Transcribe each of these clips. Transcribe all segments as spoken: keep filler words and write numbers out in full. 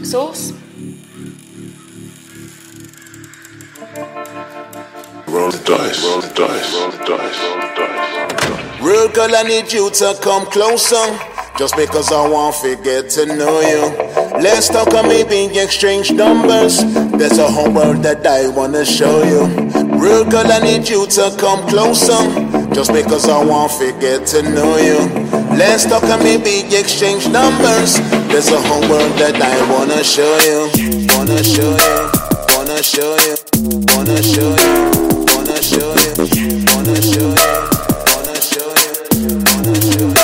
Source. Roll the dice, roll the dice, roll the dice, roll the dice. Real girl, I need you to come closer. Just because I want to get to know you. Let's talk and maybe exchange numbers. There's a whole world that I wanna show you. Real girl, I need you to come closer. Just because I want to get to know you. Let's talk and maybe exchange numbers. There's a whole world that I wanna show you. Wanna show you, wanna show you, wanna show you, wanna show you, wanna show you, wanna show you, wanna show you.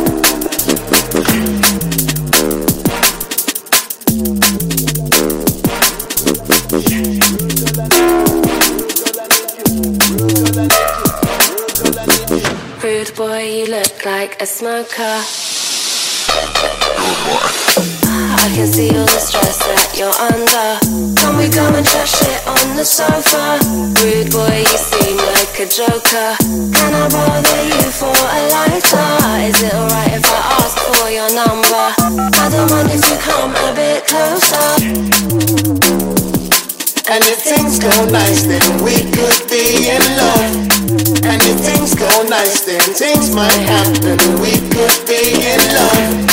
Rude boy, you look like a smoker. I can see all the stress that you're under. Can we go and chat shit on the sofa? Rude boy, you seem like a joker. Can I bother you for a lighter? Is it alright if I ask for your number? I don't mind if you come a bit closer. And if things go nice, then we could be in love. And if things go nice, then things might happen. We could be in love.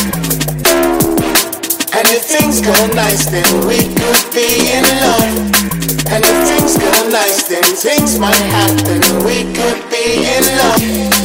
And if things go nice, then we could be in love. And if things go nice, then things might happen. We could be in love.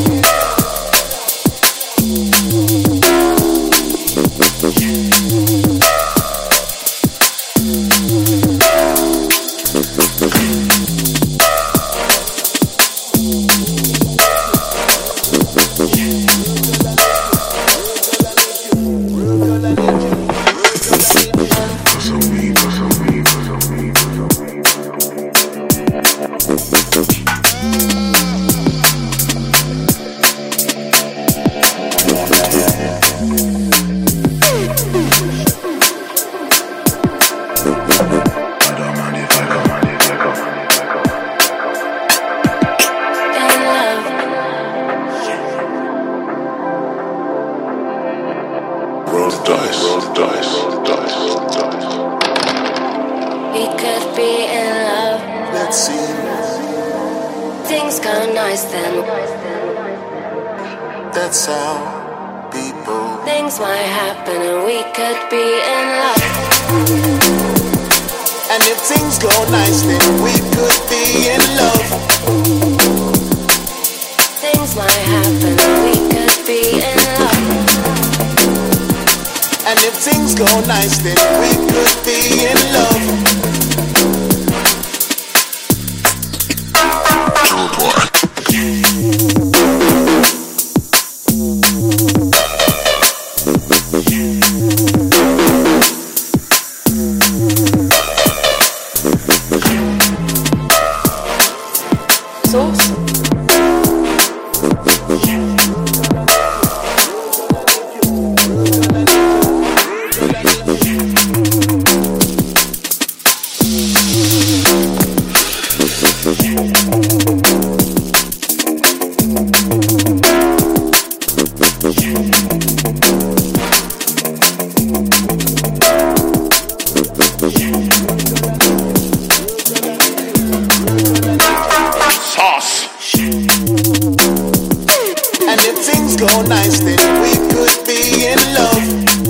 Roll the dice, roll the dice, roll the dice, roll the dice. We could be in love. Let's see. Things go nice then. That's how people. Things might happen and we could be in love. And if things go nice, then we could be in love. Things might happen and we could be in love. And if things go nice, then we could be in love. Source. And if things go nice, then we could be in love.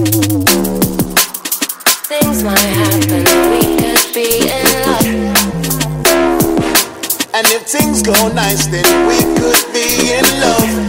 Things might happen and we could be in love. And if things go nice, then we could be in love.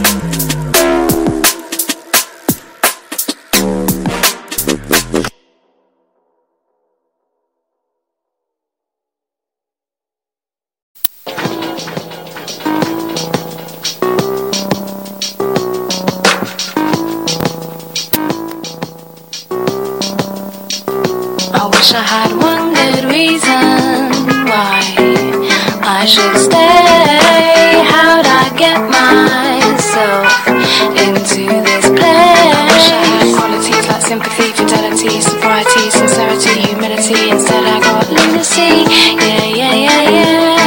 I wish I had one good reason why I should stay. How'd I get myself into this place? I wish I had qualities like sympathy, fidelity, sobriety, sincerity, humility. Instead I got lunacy. Yeah, yeah, yeah,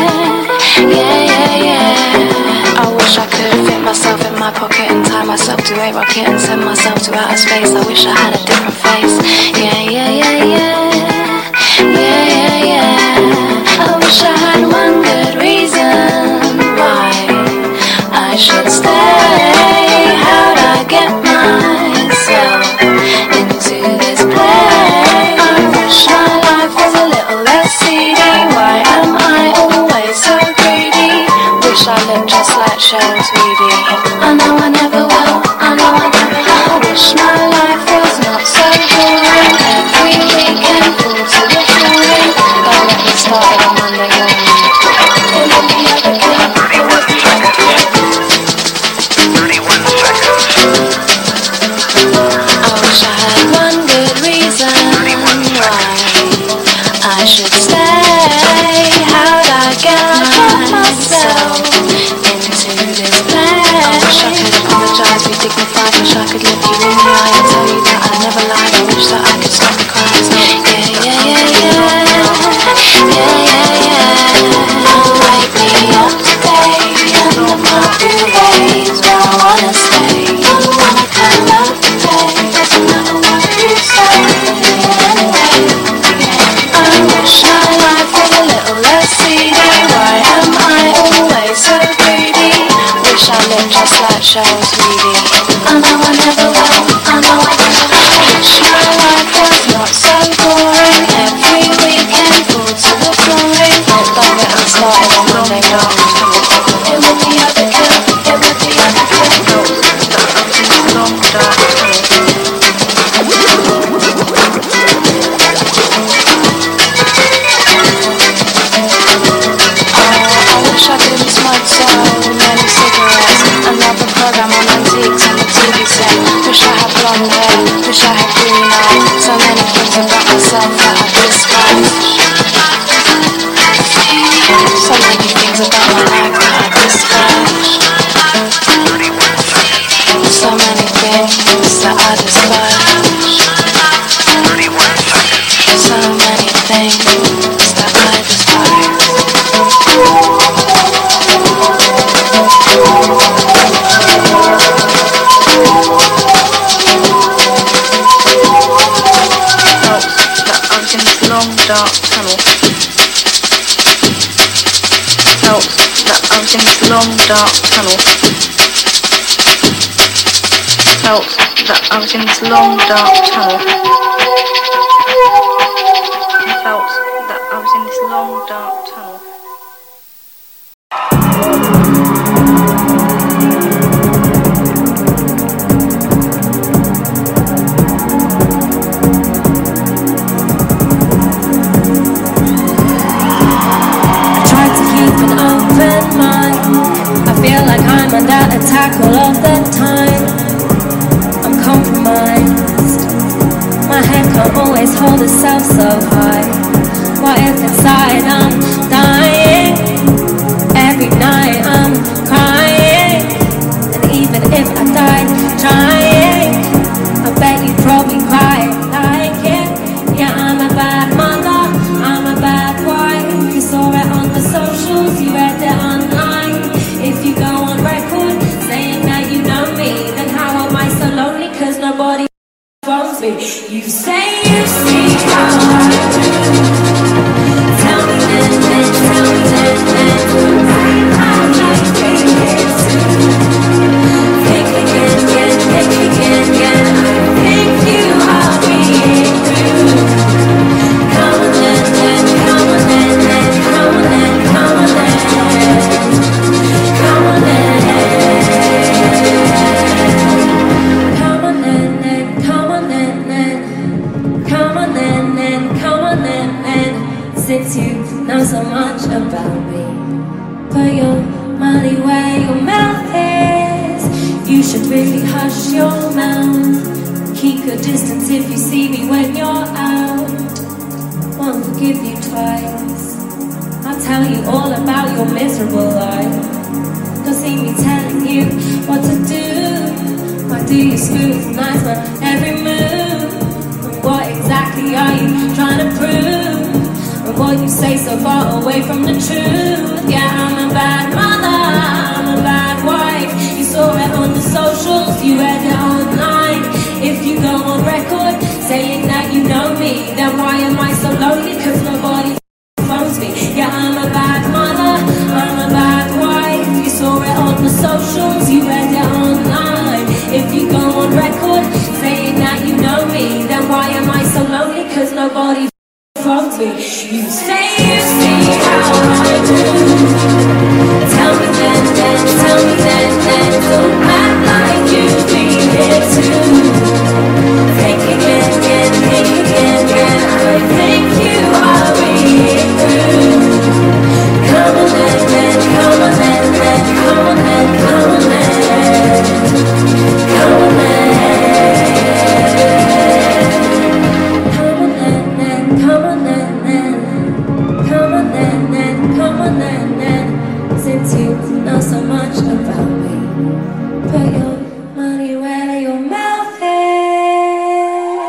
yeah. Yeah, yeah, yeah. I wish I could fit myself in my pocket and tie myself to great rocket and send myself to outer space. I wish I had a different face. Yeah, yeah, yeah, yeah. Yeah, yeah, yeah. I wish I had one good reason why I should stay. How'd I get myself into this place? I wish my life was a little less seedy. Why am I always so greedy? Wish I looked just like Cheryl Tweedy. I know I never will, I know I never will. I wish my life was not so boring. Every weekend full to the flooring. Don't let me start on Monday morning. It would be other good, it would be other good. thirty-one seconds. I wish I had one good reason why I should stay. How'd I get myself into this place? I wish I could apologize, be dignified. Wish I could look you in the eye and tell you that I never lied. I wish that I could stop the cries. Yeah, yeah, yeah, yeah. Yeah, yeah, yeah. Wake me up today under my duvet where I wanna stay. Don't wanna come out today. Doesn't matter what you say. Anyway, I wish my life was a little less seedy. Why am I always so greedy? Wish I looked just like Cheryl Tweedy. I know I never will, I know I never will. Wish my life was not so boring. Every weekend full to the flooring. Don't get me started on Monday morning. It would be other good, it would be other good. Long dark I wish I didn't smoke so many cigarettes. Another program on antiques on the T V set. Wish I had blonde hair, wish I had green eyes. So many things about myself that I despise. So many things about my life that I despise. So many things that I despise. So many things that I despise. Long dark tunnel. Felt that I was in this long dark tunnel. Felt that I was in this long dark tunnel. Felt that I was in this long dark tunnel. Under attack all of the time. I'm compromised. My head can't always hold itself so high. What if inside I'm dying? Every night I'm crying. And even if I died trying, I bet you'd probably cry like it. Yeah, I'm a bad mother, I'm a bad wife. You saw it on the socials, you read it online. If you go on record saying that you know me, then how am I so lonely? Cause nobody phones me. You say you see how I do. Tell me then, then, tell me then, then. How I think it too. Think again, again, think again, again. I think you are being rude. Come on then, then, come on then, then. Come on then, come on then. Come on then, come on then, then, come on then, then, come on then, then, come on then, then. Since you know so much about me, put your money where your mouth is. You should really hush your mouth. Keep your distance if you see me when you're out. Won't forgive you twice. I'll tell you all about your miserable life. Don't see me telling you what to do. Why do you scrutinize my every move? And what exactly are you trying to prove? And what you say so far away from the truth? Yeah, I'm a bad mother, I'm a bad wife. You saw it on the socials, you read it slowly, cause nobody phones me. Yeah, I'm a bad mother, I'm a bad wife. You saw it on the socials, you read it online. If you go on record saying that you know me, then why am I so lonely? Cause nobody phones me. You say you see how I do. Tell me then, then, tell me then, then. Don't act like you've been here too. Think again, again, think again, again. I think you are reading through. Come on then, then, come on then, then. Come on then, come on then. Come on then. Come on then, then, come on then, then. Come on then, then, come on then, then. Since you know so much about me, put your money where your mouth is.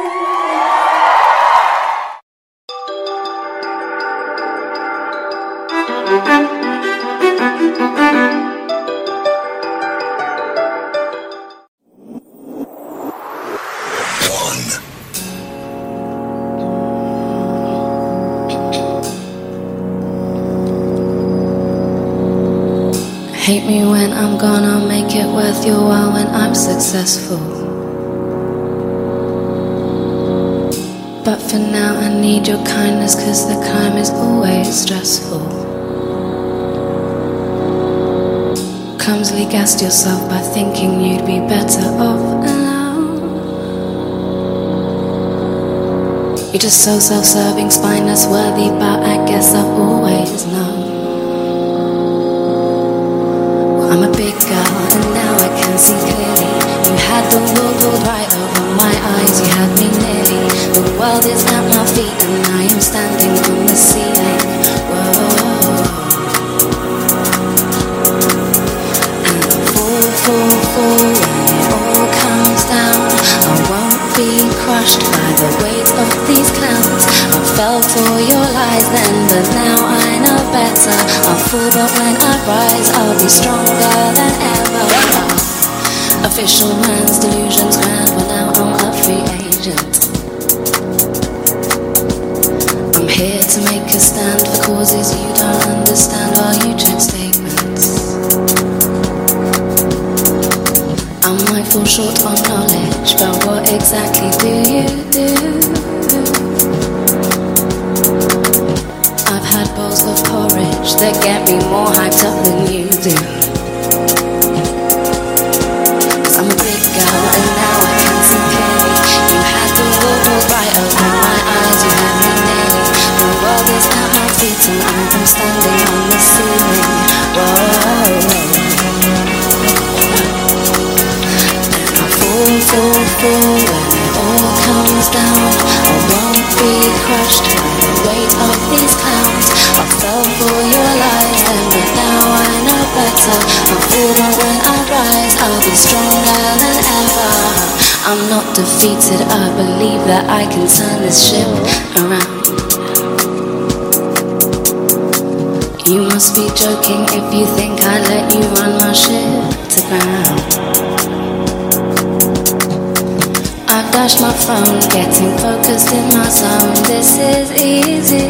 Hate me when I'm gone, I'll make it worth your while when I'm successful. But for now I need your kindness, cause the climb is always stressful. Clumsily gassed yourself by thinking you'd be better off alone. You're just so self-serving, spineless, worthy, but I guess I've always known. I'm a big girl and now I can see clearly. You had the world rolled right over my eyes, you had me nearly. The world is at my feet and I am standing on the ceiling. Whoa. And I fall, fall, fall when it all comes down. I won't be crushed by the weight of these clouds. I fell for your lies then, but now I know better. I'll fall, but when I rise, I'll be stronger than ever. Official man's delusions grand, but now I'm a free agent. I'm here to make a stand for causes you don't understand while you check statements. I might fall short on knowledge, but what exactly do you do? I've had bowls of porridge that get me more hyped up than you do. Cause I'm a big girl and now I can see clearly. You had the world rolled right over my eyes, you had me nearly. The world is at my feet and I am standing on the ceiling. Whoa. And I fall, fall, fall when it all comes down. I won't be crushed by the weight of these clouds. I fell for your lies then, but now I know better. I fall, but when I rise, I'll be stronger than ever. I'm not defeated, I believe that I can turn this ship around. You must be joking if you think I let you run my ship to ground. I've dashed my phone, getting focused in my zone. This is easy.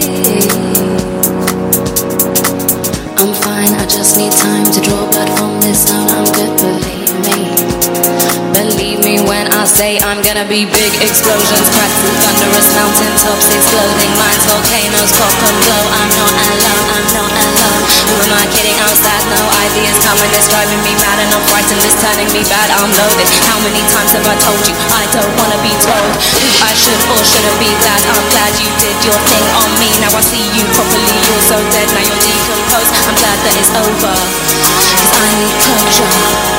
I'm fine, I just need time to draw blood from this zone. I'm good, believe me. Believe me when I say I'm gonna be big explosions, crack through thunderous mountain tops, exploding minds, volcanoes pop and blow. I'm not alone, I'm not alone. Who am I kidding? I'm sad, no ideas coming. It's driving me mad and I'm frightened. It's turning me bad, I'm loaded. How many times have I told you I don't wanna be told who I should or shouldn't be glad? I'm glad you did your thing on me. Now I see you properly, you're so dead, now you're decomposed. I'm glad that it's over, cause I need closure.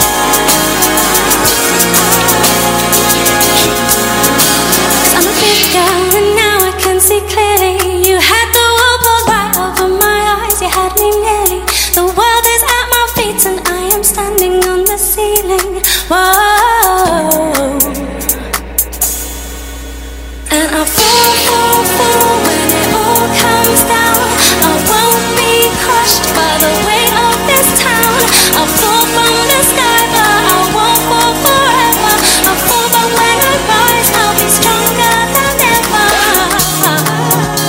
I'm a big girl and now I can see clearly. You had the world pulled right over my eyes, you had me nearly. The world is at my feet and I am standing on the ceiling. Whoa. And I fall, fall, fall when it all comes down. I won't be crushed by the weight of this town. I'll fall from the sky, but I won't fall forever. I'll fall, but when I rise, I'll be stronger than ever.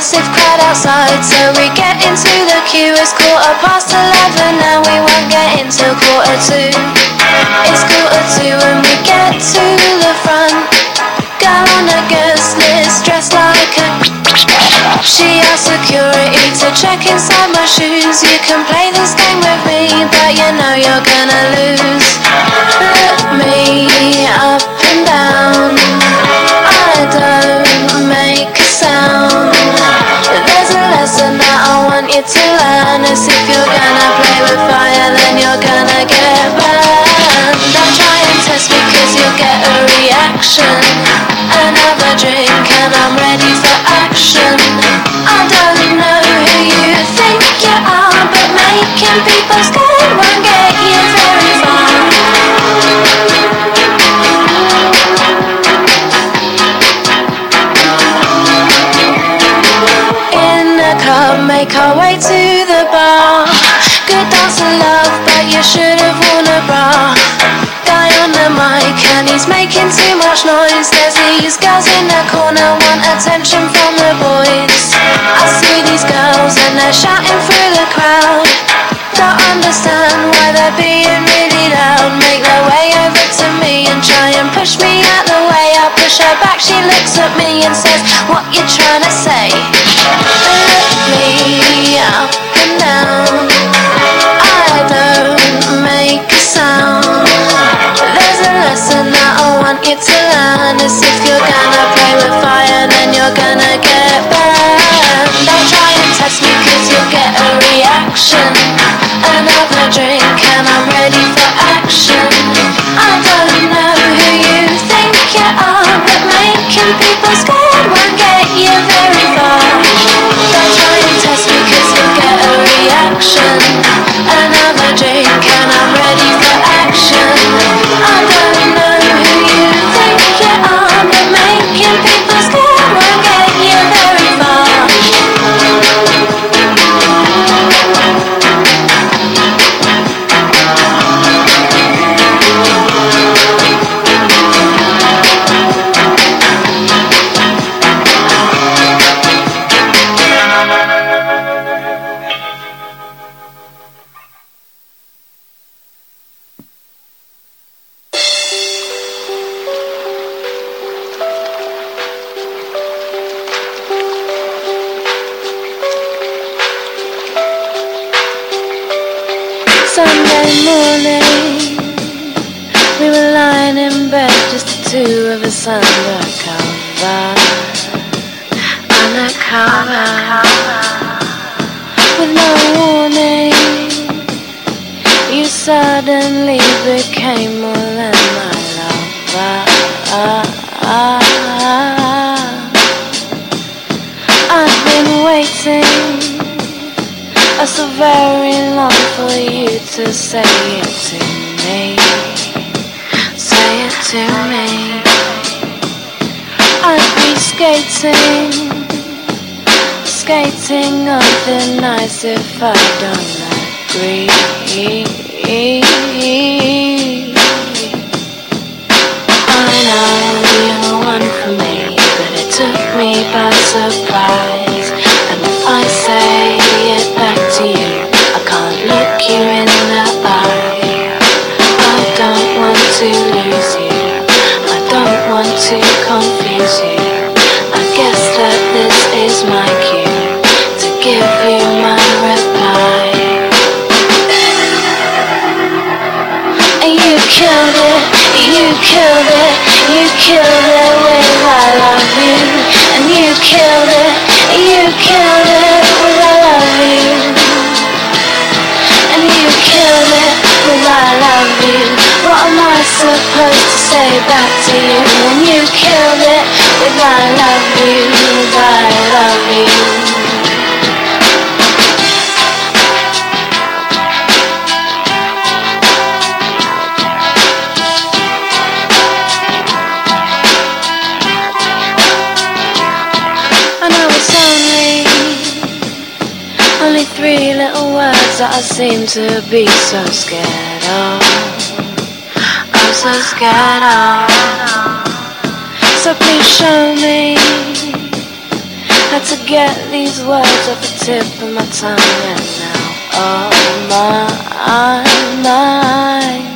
massive crowd outside, so we get into the queue. It's quarter past eleven and we won't get in till quarter two. It's quarter two when we get to the front. Girl on a guest list, dressed like a. She asked security to check inside my shoes. You can play this game with me, but you know you're gonna lose. Look me up and down, I don't make a sound. There's a lesson that I want you to learn. Is if you're gonna play with fire, then you're gonna get burned. Don't try and test me cause you'll get a reaction. Another drink and I'm ready for action. I don't know who you think you are, but making people scared won't get you very far. In a club, make our way to the bar. Good dance and love, but you should have worn a bra. Guy on the mic and he's making too much noise. There's these girls in the corner want attention from the boys. I see these girls and they're shouting through the crowd. Don't understand why they're being really loud. Make their way over to me and try and push me out the way. I push her back, she looks at me and says, what you trying to say? Look me up and down, I don't make a sound. There's a lesson that I want you to learn. Is if you're gonna play with fire, then you're gonna get burned. Don't try and test me cause you'll get a reaction. Another drink and I'm ready for action. I don't know who you think you are, but making people scared won't get you very far. Don't try and test me cause you'll get a reaction. Another drink and I'm ready for action. I don't know who you think you are, but making people scared won't get you very far. Sunday morning, we were lying in bed, just the two of us undercover, undercover, with no warning. You suddenly became more than my lover. I've been waiting oh so very long for you to say it to me, say it to me. I'd be skating, skating on the nights if I don't agree. I know you're the one for me, but it took me by surprise. And if I say it back to you, I can't look you in the eye. I don't want to lose you, I don't want to confuse you. I guess that this is my cue to give you my reply. You killed it, you killed it, you killed it with I love you. And you killed it, you killed it with I love you. And you killed it with I love you. What am I supposed to say back to you? When you killed it with I love you, with I love you. Three little words that I seem to be so scared of. I'm so scared of. So please show me Had to get these words off the tip of my tongue, and now oh my mind.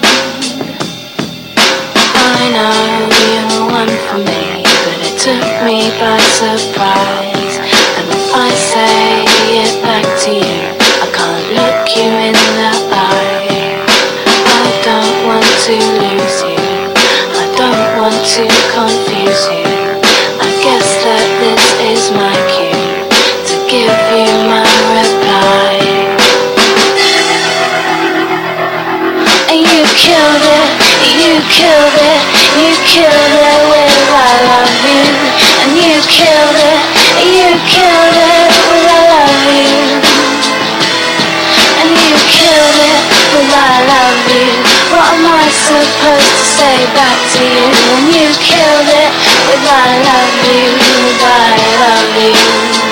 I know you're the one for me, but it took me by surprise. And if I say it back to you, I can't look you in the eye. I don't want to lose you, I don't want to confuse you. I guess that this is my cue to give you my reply. And you killed it, you killed it, you killed it with I love you. And you killed it, you killed it with I love you. And you killed it with I love you. What am I supposed to say back to you? And you killed it with I love you, with I love you.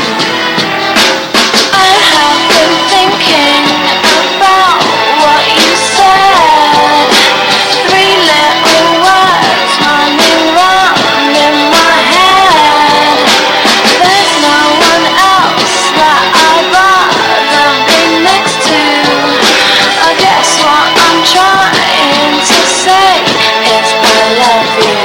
I have been thinking about what you said. Three little words running round in my head. There's no one else that I'd rather be next to. I guess what I'm trying to say is I love you.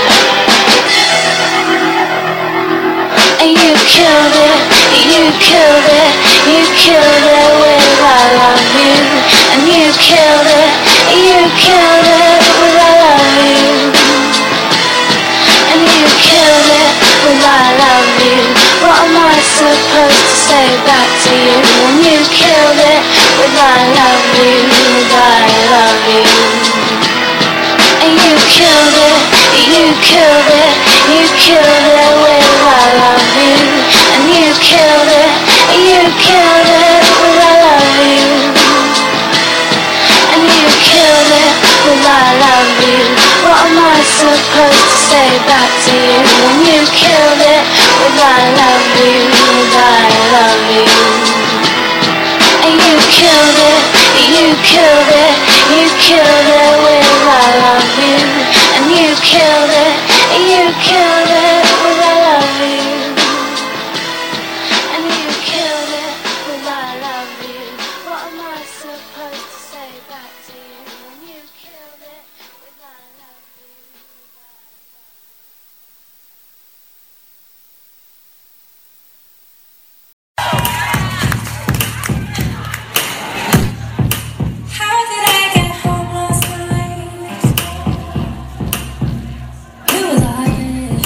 And you killed it, you killed it, you killed it with I love you. And you killed it, you killed it with I love you. And you killed it with I love you. What am I supposed to say back to you? And you killed it with I love you, with I love you. And you killed it, you killed it, you killed it with I love you. And you killed it, you killed it with I love you. And you killed it with I love you. What am I supposed to say back to you? And you killed it with I love you, with I love you. And you killed it, you killed it, you killed it with I love you. And you killed it, you killed it with I love you. And you killed it with I love you. What am I supposed to say back to you? And you killed it with I love you. How did I get home last night? Who was I with?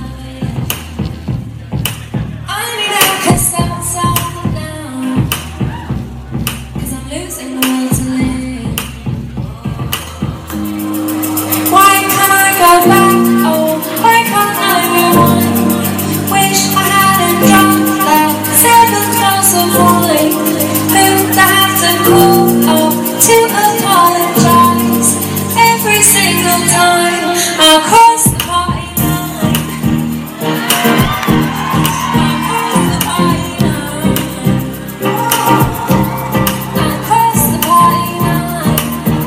I need a kiss outside now, 'cause I'm losing the will to live. Why can't I go back? Oh, why can't I rewind? Wish I hadn't dropped that seven glass of wine. Who'd I have to call up to apologize every single time I cross the party line? I cross the party line. I cross the party line.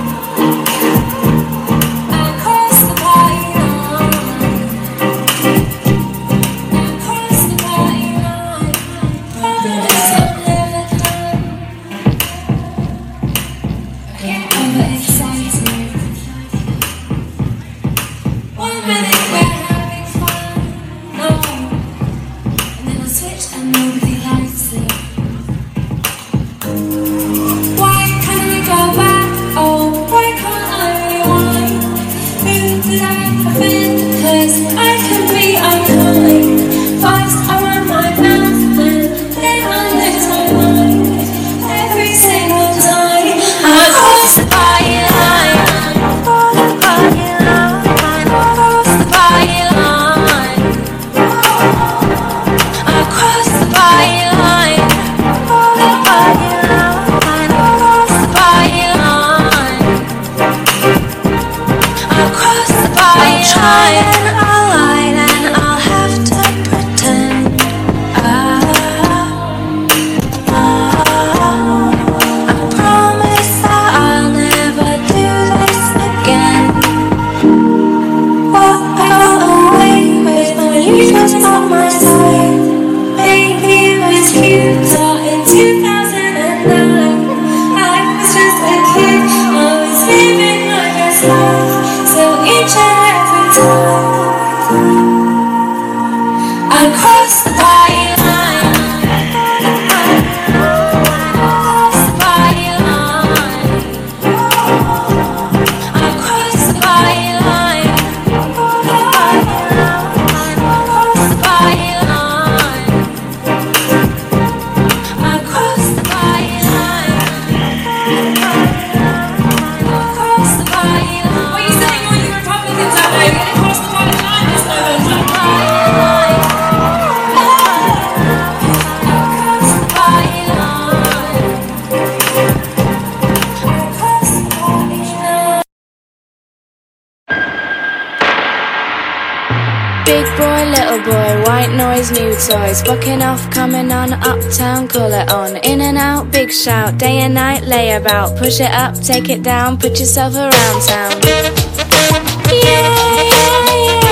I cross the party line. I cross the party line. Promise I'll never done. I get overexcited. One minute we're having fun, no, and then I switch and nobody likes it. Why can't we go back? Oh, why can't I rewind? Who did I offend? 'Cause I can be unkind. First I run my mouth and then I lose my mind. Every single time I cross the party line. Cross the party line. Cross the party line. I cross the party line. Cross the party line. Cross the party line. I cross the party line. I'll lie and I'll have to pretend. Ah, ah, I promise that I'll never do this again. What I got away with when you was on my side. boy, white noise, new toys. Bucking off, coming on, uptown, call it on. In and out, big shout, day and night, lay about. Push it up, take it down, put yourself around town. Yeah, yeah, yeah.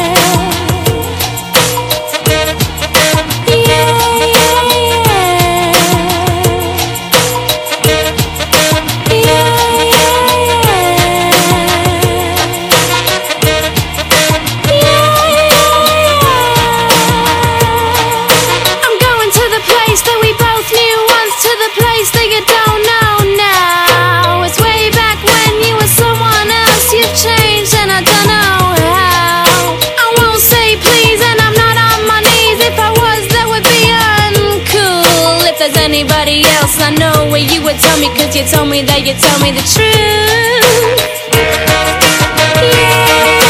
Anybody else, I know where you would tell me, cause you told me that you told me the truth. Yeah.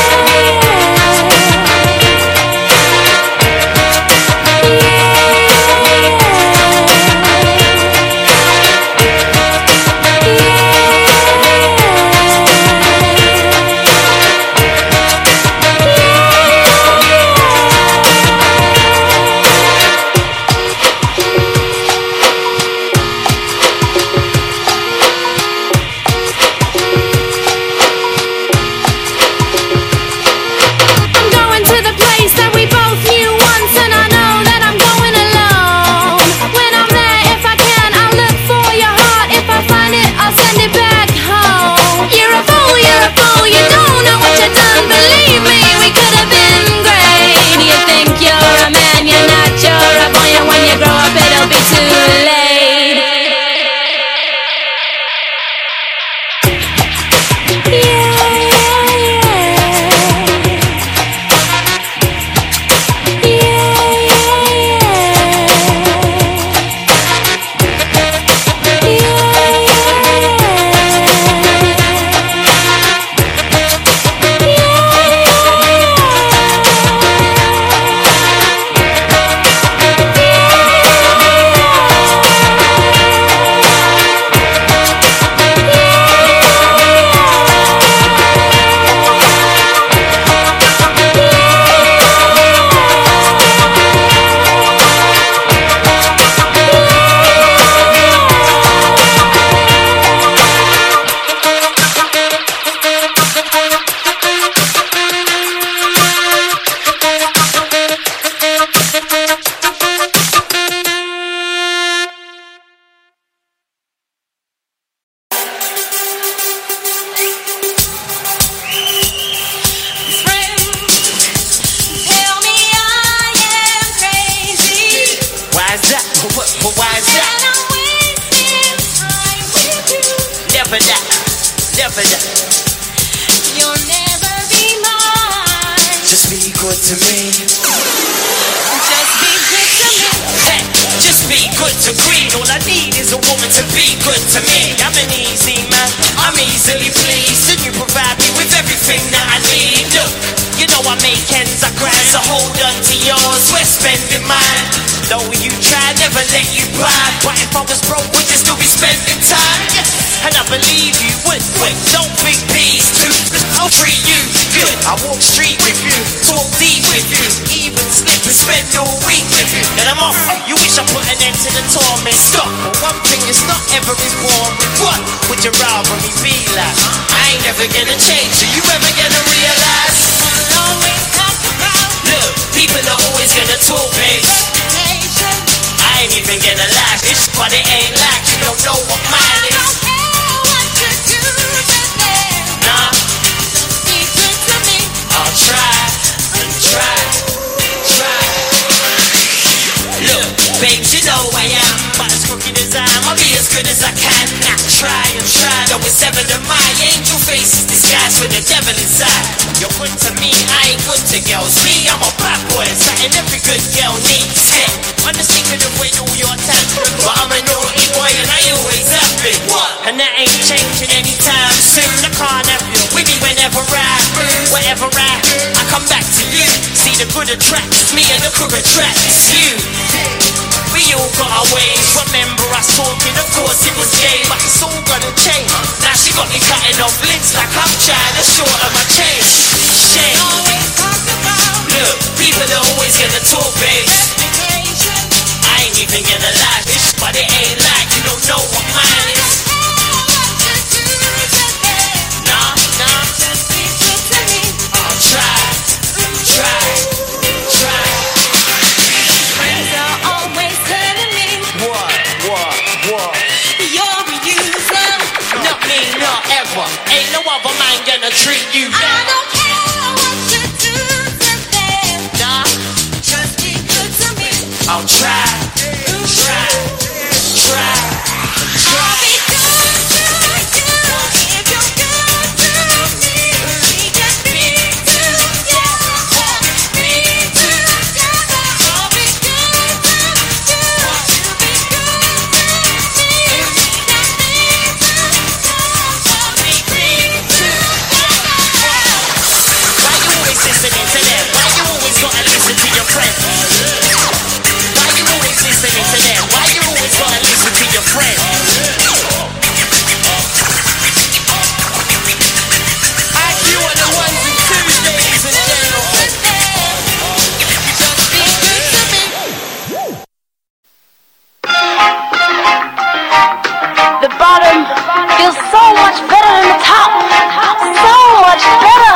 Look, people but they always get the talk, babes. I ain't even gonna lie, bitch, but it ain't like you don't know what mine is. Nah, nah. I'll try, try, try. Friends are always telling me What, what, what? you're a user. Not me, not ever. Ain't no other man gonna treat you I better. don't care what you do to them. Nah, Just be good to me. I'll try, try, try, I'll be good to you if you're good to me. We can be together, be together. I'll be good to you, you be good to me. We can be together, be together. Why you always listening to them? Why you always gotta listen to your friends? Why you always listening to them? Why you always gotta listen to your friends? I you are the ones and twos, ladies and gentlemen. Just be good to me. The bottom feels so much better than the top. So much better.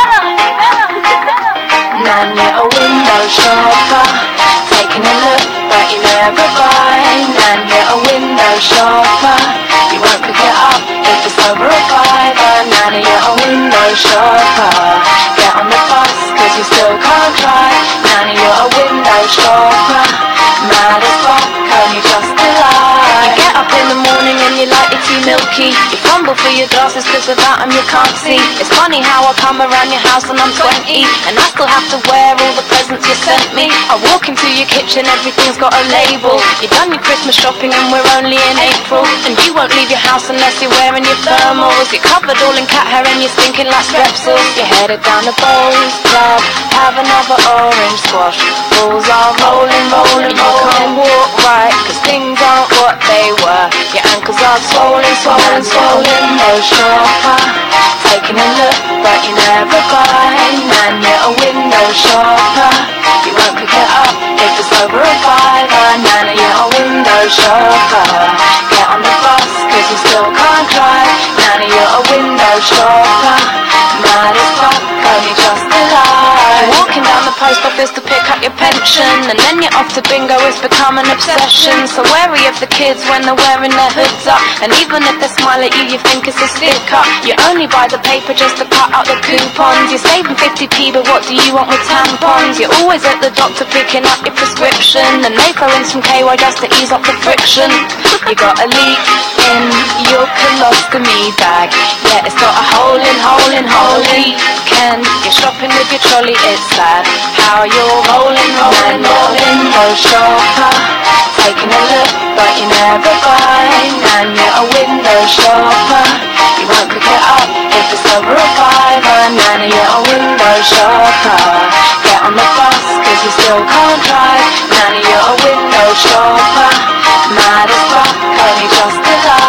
Nanya, a window shopper, taking a look, but you never buy. Nanya, a window shopper, you won't pick it up if it's over a five. Nanya, a window shopper, get on the bus, cause you still can't drive. Nanya, a window shopper, mad as fuck, only just alive. You get up in the morning and you like your tea milky. You fumble for your glasses cause without them you can't see. It's funny how I come around your house and I'm twenty and I still have to wear all the presents you sent me. I walk into your kitchen, everything's got a label. You've done your Christmas shopping and we're only in April. And you won't leave your house unless you're wearing your thermals. You're covered all in cat hair and you're stinking like Strepsils. You're headed down the Bowls Club, have another orange squash. Balls are rolling, rolling, you can't walk right cause things aren't what they were. Your ankles are swollen, swollen, swollen. No shopper, taking a look but you never buy. Man, you're a window shopper, you won't pick it up if it's over a five. Nana, you're a window shopper, get on the bus cause you still can't drive. Nana, you're a window shopper, mad as fuck, only just alive. You're walking down the post office to pick up your pension and then you're off to bingo, it's become an obsession. So wary of the kids when they're wearing their hoods up, and even if they smile at you, you think it's a sticker. You only buy the paper just to cut out the coupons. You're saving fifty p, but what do you want with tampons? You're always at the doctor picking up your prescription, and they throw in some K Y just to ease up the friction. You got a leak in your colostomy bag, yeah, it's got a hole in, hole in, hole in. Ken, you're shopping with your trolley, it's sad how you're rolling, rolling, rolling. No shopper, taking a look, but you never buy. And you're a window shopper, you won't pick it up if it's over a five. And you're a window shopper, get on the bus cause you still can't drive. And you're a window shopper, mad as fuck, only just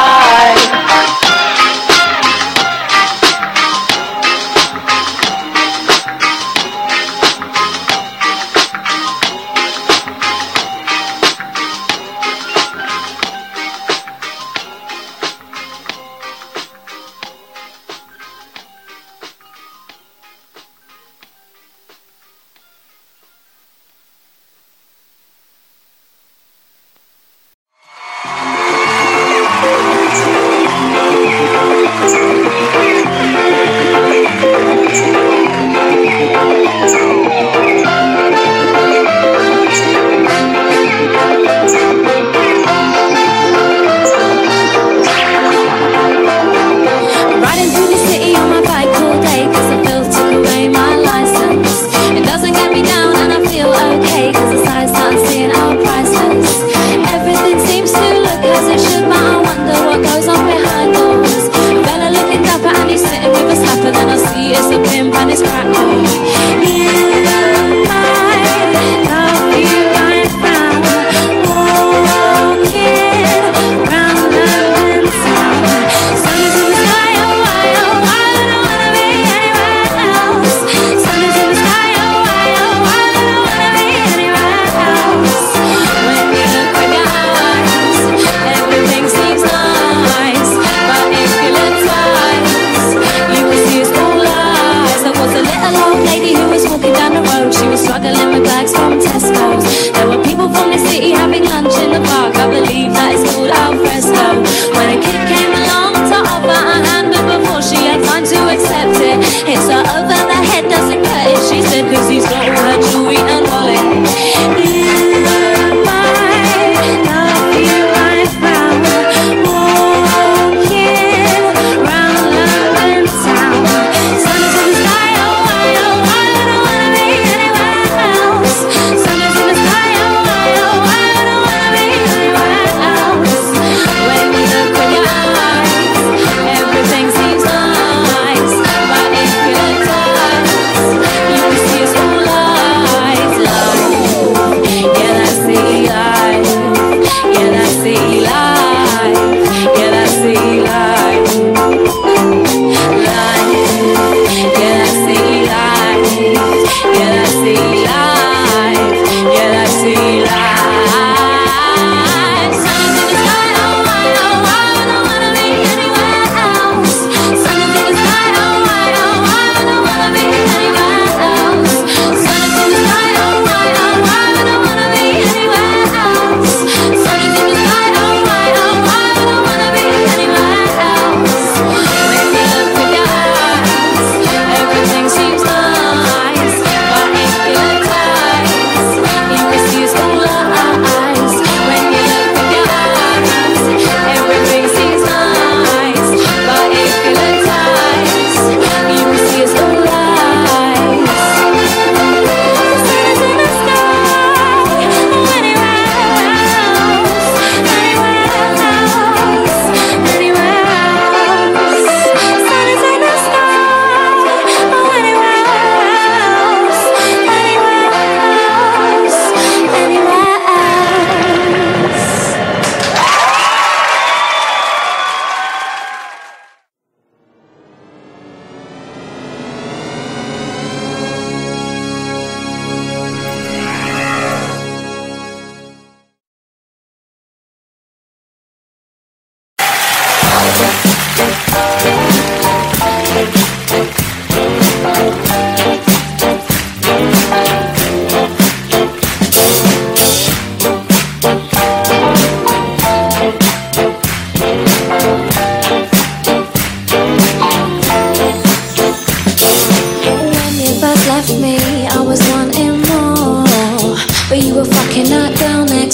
alive.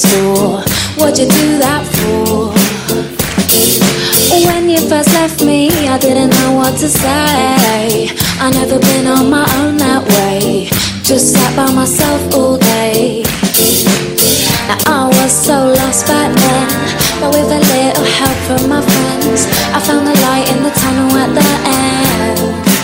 for? What'd you do that for? When you first left me, I didn't know what to say. I never been on my own that way. Just sat by myself all day. Now I was so lost back then, but with a little help from my friends, I found the light in the tunnel at the end.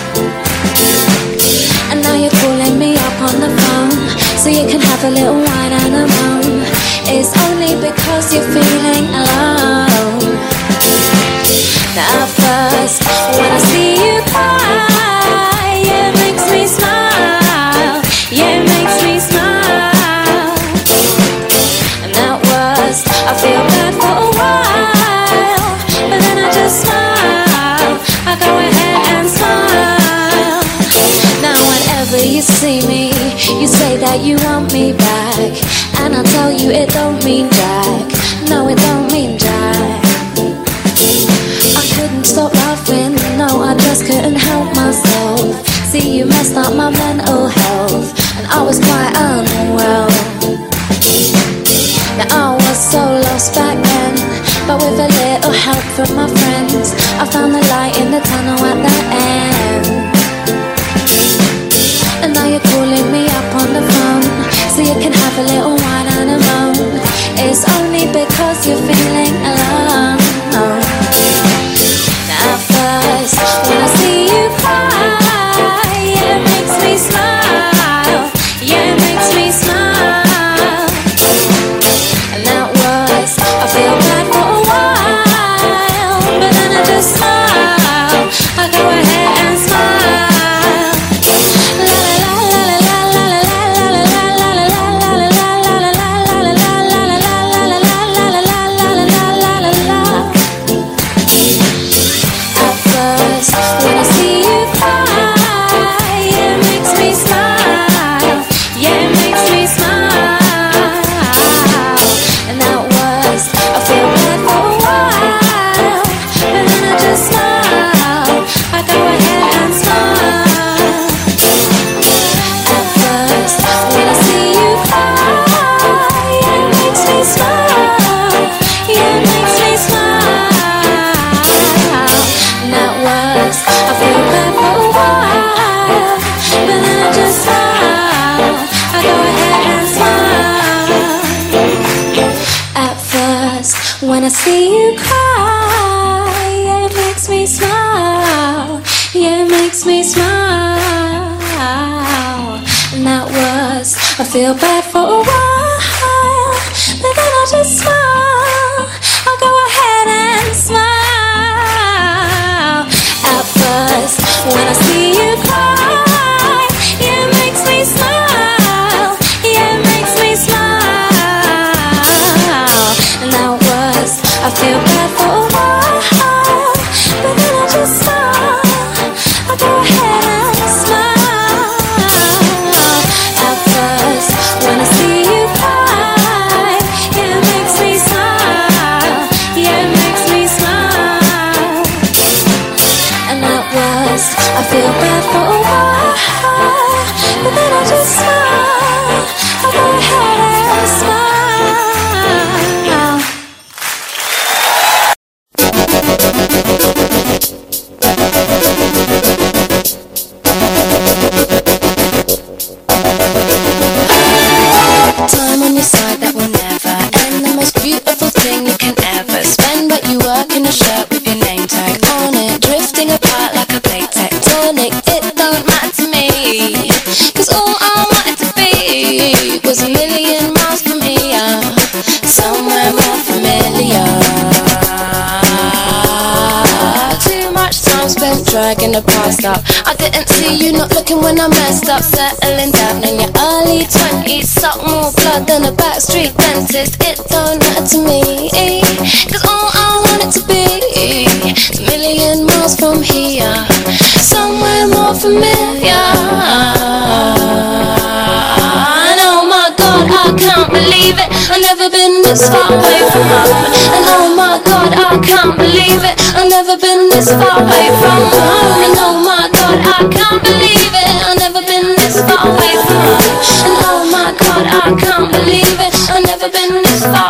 And now you're calling me up on the phone, so you can have a little wine and a moan. It's only because you're feeling alone. Now at first, when I see you cry, it makes me smile. Yeah, it makes me smile. And at worst, I feel bad for a while, but then I just smile. I go ahead and smile. Now whenever you see me, you say that you want me back, and I tell you it don't mean jack. No, it don't mean jack. Couldn't stop laughing, no, I just couldn't help myself. See, you messed up my mental health, and I was quite unwell. Now I was so lost back then, but with a little help from my friends, I found the light in the tunnel at the end. And now you're calling me up on the phone, so you can have a little wine and a moan. It's only because you're feeling alone. At first, when I see you cry, yeah, it makes me smile. Yeah, it makes me smile. And at worst, I feel bad for a while, but then I just smile. I go ahead and smile. La la la la la la la la la la la la la la la la la la la la. When I see you cry, it makes me smile. Yeah, it makes me smile. And at worst, I feel bad for a while, but then I just smile. I go ahead and smile. At first, when I see you cry, it makes me smile. Yeah, it makes me smile. And at worst, I feel bad for a while, but then I just smile. I go ahead and smile. At first, when I see you cry, yeah, it makes me smile. Yeah, it makes me smile. And at worst, I feel bad for a while, but then I just smile. I go ahead and smile. First, when I see you cry, yeah, it makes me smile. Yeah, it makes me smile. And at worst, I feel bad for a while, but then I just smile. I go ahead and smile. At first, when I see you cry, yeah, it makes me smile. Yeah, it makes me smile. And at worst, I feel bad for a while, but then I just smile. I go ahead and smile. Time on your side that will never end. The most beautiful thing you can ever spend, but you work in a shirt with your name tag on it, drifting apart like a plate tectonic. It don't matter to me, cause all I wanted to be was a million miles from here, somewhere more familiar. Too much time spent dragging the past up. I didn't see you not looking when I messed up, settling down in your early twenties, suck more blood than a backstreet dentist. It don't matter to me, cause all I want it to be is a million miles from here, somewhere more familiar. And oh my God, I can't believe it, I've never been this far away from home. And oh my God, I can't believe it, I've never been this far away from home. And oh my God, I can't believe it, I've never been this far away from home. And oh my God, I can't believe it, I've never been this far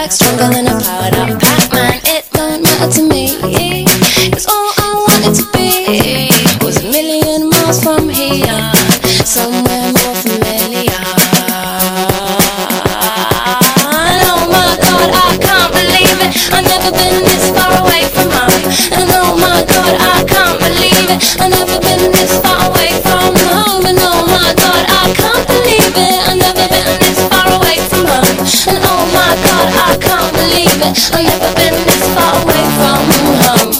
like stronger than a powered up Pac-Man. It don't matter to me, cause all I wanted to be was a million miles from here, somewhere more familiar. And oh my God, I can't believe it, I've never been this far away from home. And oh my God, I can't believe it, I've never been this far away from home. And oh my God, I can't believe it, I've never been this far away from home. And oh my God, I can't believe it, I've never been this far away from home.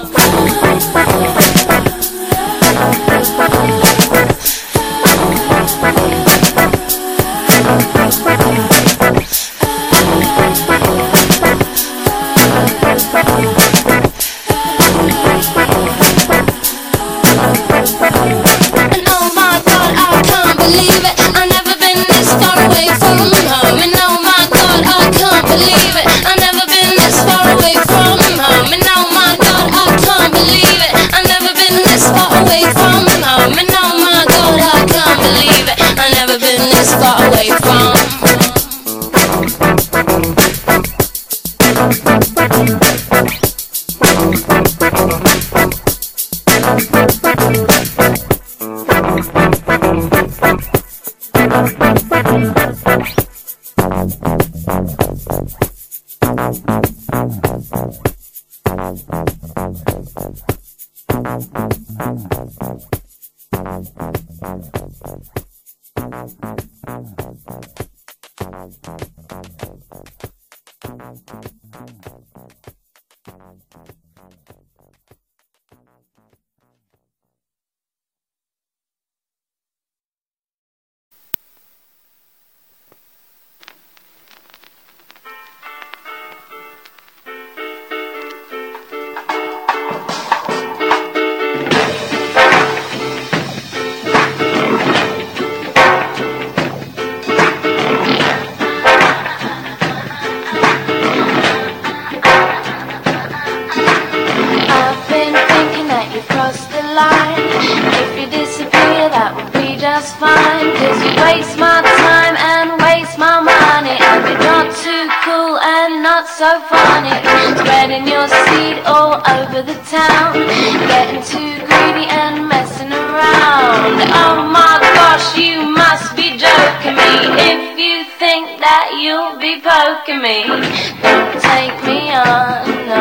So funny, spreading your seed all over the town, getting too greedy and messing around. Oh my gosh, you must be joking me if you think that you'll be poking me. Don't take me on, no.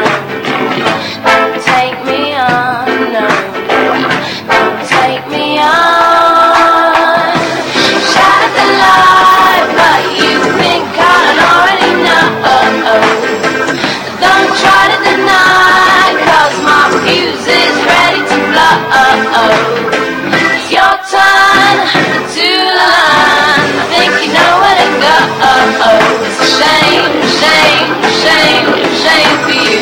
Don't take me on, no. Don't take me on. Shatter the light, but you think I already know. Don't try to deny, cause my fuse is ready to blow. It's your turn to learn, I think you know where to go. It's a shame, shame, shame, shame for you.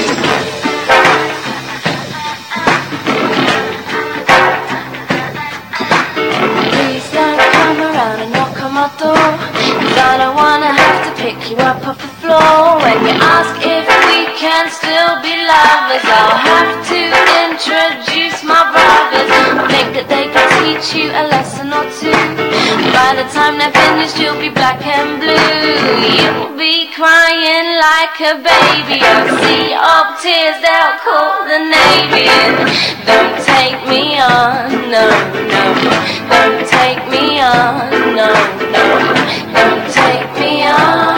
Please don't come around and knock on my door, cause I don't wanna have to pick you up off the floor. When you ask if we can still be lovers, I'll have to introduce my brothers. I think that they can teach you a lesson or two. By the time they're finished, you'll be black and blue. You'll be crying like a baby. You'll see of tears, they'll call the Navy in. Don't take me on, no, no. Don't take me on, no, no. Don't take me on.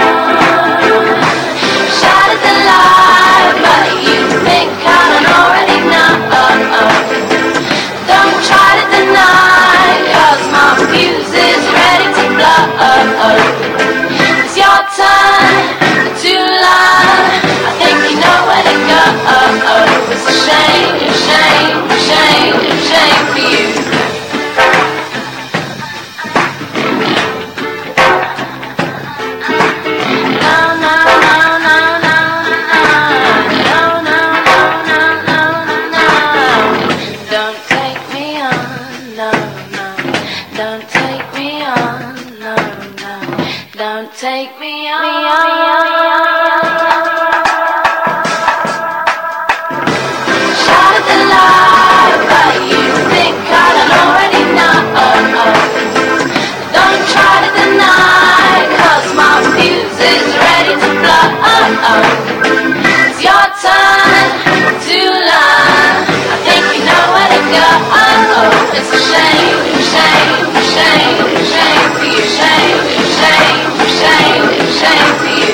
Shatter the light, but you think I don't already know. Don't try to deny, cause my fuse is ready to blow. It's your turn to learn, I think you know where to go. It's a shame, shame, shame, shame for you. It's your turn to learn. I think you know where to go. It's a shame, shame, shame, shame for you. Shame, shame, shame, shame for you.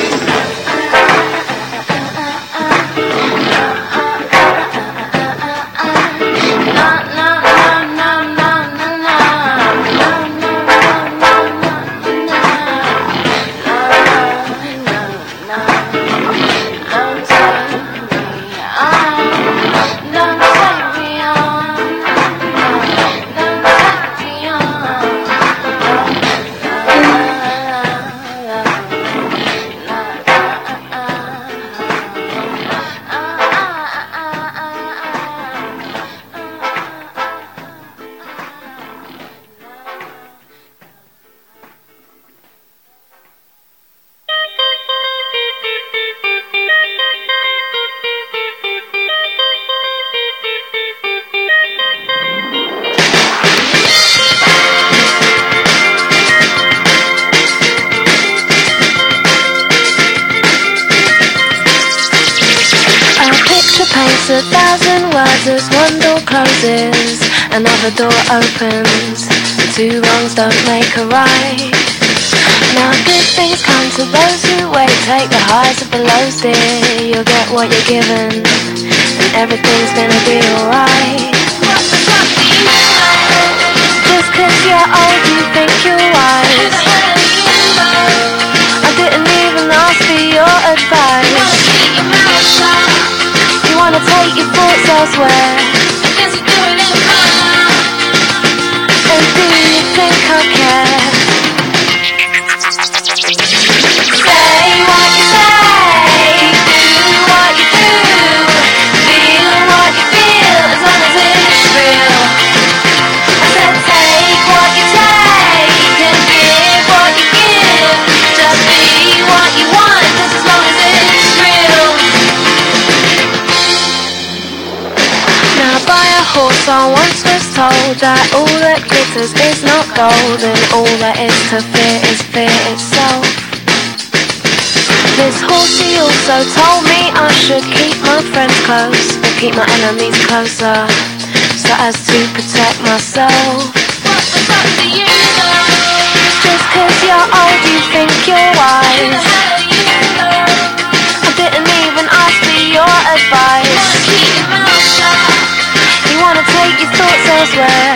A thousand words as one door closes, another door opens. Two wrongs don't make a right. Now good things come to those who wait. Take the highs of the lows, dear. You'll get what you're given, and everything's gonna be alright. What the fuck do you know? Just cause you're old you think you're wise. Who the hell are you know? I didn't even ask for your advice. You wanna keep your mouth shut? You wanna take your thoughts elsewhere? Because you're doing it wrong. And do you think I care? Say what you say, do what you do, feel what you feel, as long as it's real. I said take what you take, and give what you give. Just be what you want, just as long as it's real. Now by a horse I once was told that all that glitters is not gold, and all that is to fear is fear itself. This horsey also told me I should keep my friends close, but keep my enemies closer, so as to protect myself. What the fuck do you know? Just cause you're old you think you're Who the wise. hell are you know? I didn't even ask for your You advice. wanna keep your mouth shut? You wanna take your thoughts elsewhere?